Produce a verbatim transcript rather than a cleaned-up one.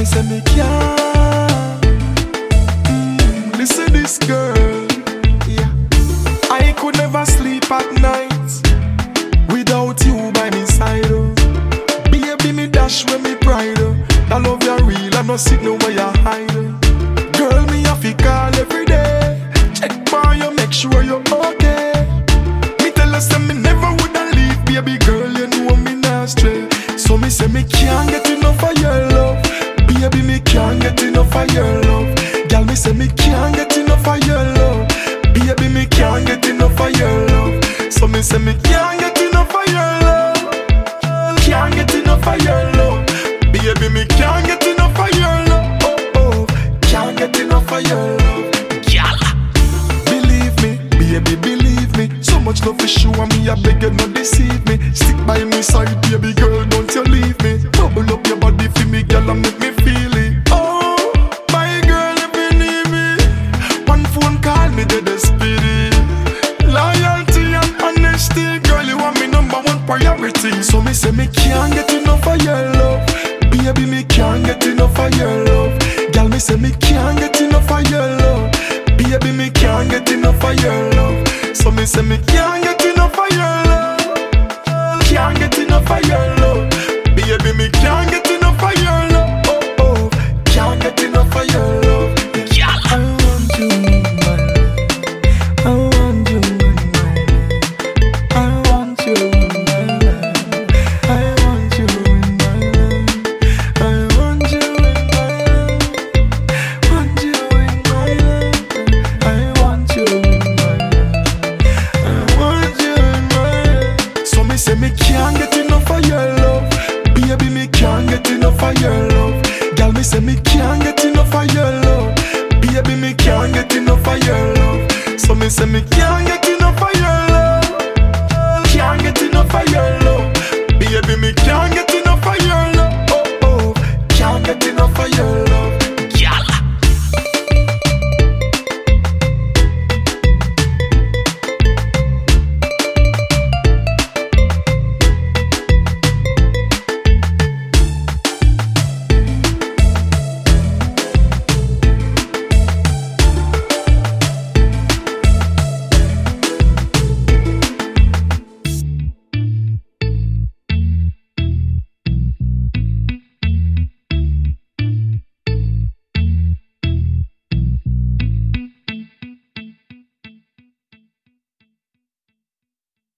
me say me can't. Mm, listen this girl, yeah. I could never sleep at night without you by my side. Oh. Baby, me dash when me pride. Oh. That love you real, I no sit no where you hide. Oh. Girl, me have to call every day. Check for you, make sure you're okay. Me tell us that me never woulda leave, baby girl, you know me not stray. So me say me can't get enough of your love. Baby, me can't get enough of your love. Girl, me say me can't get enough of your love. Baby, me can't get enough of your love. So me say me can't get enough of your love. Can't get enough of your love. Baby, me can't get enough of your love. Oh, oh, can't get enough of your love. Girl, believe me, baby, believe me. So much love for sure, me I beg you not deceive me. Stick by me side, baby girl, don't you leave me. Bubble up your body for me, girl, and make me feel it. Oh, my girl, if you need me, one phone call me, dead spirit. Loyalty and honesty, girl, you are me number one priority. So me say me can't get enough of your love. Baby, me can't get enough of your love. Girl, me say me can't get enough of your love. Baby, me can't get enough of your love. So me say me can't get enough of your love. Can't get enough of your love. Baby, me can't get enough of your love. Oh, oh, can't get enough of your love. Yeah. I want you in my life. I want you in my life. I want you in my life. I want you in my life. I want you in my life. Want you in my life. I want you in my life. I want you in my life. So me say me can't get enough of your love. Baby, me can't get enough of your love. Girl, me say me can't get enough of your love. Baby, me can't get enough of your love. So me say me can't get enough of your love. Can't get enough of your love. Baby, me can't get enough.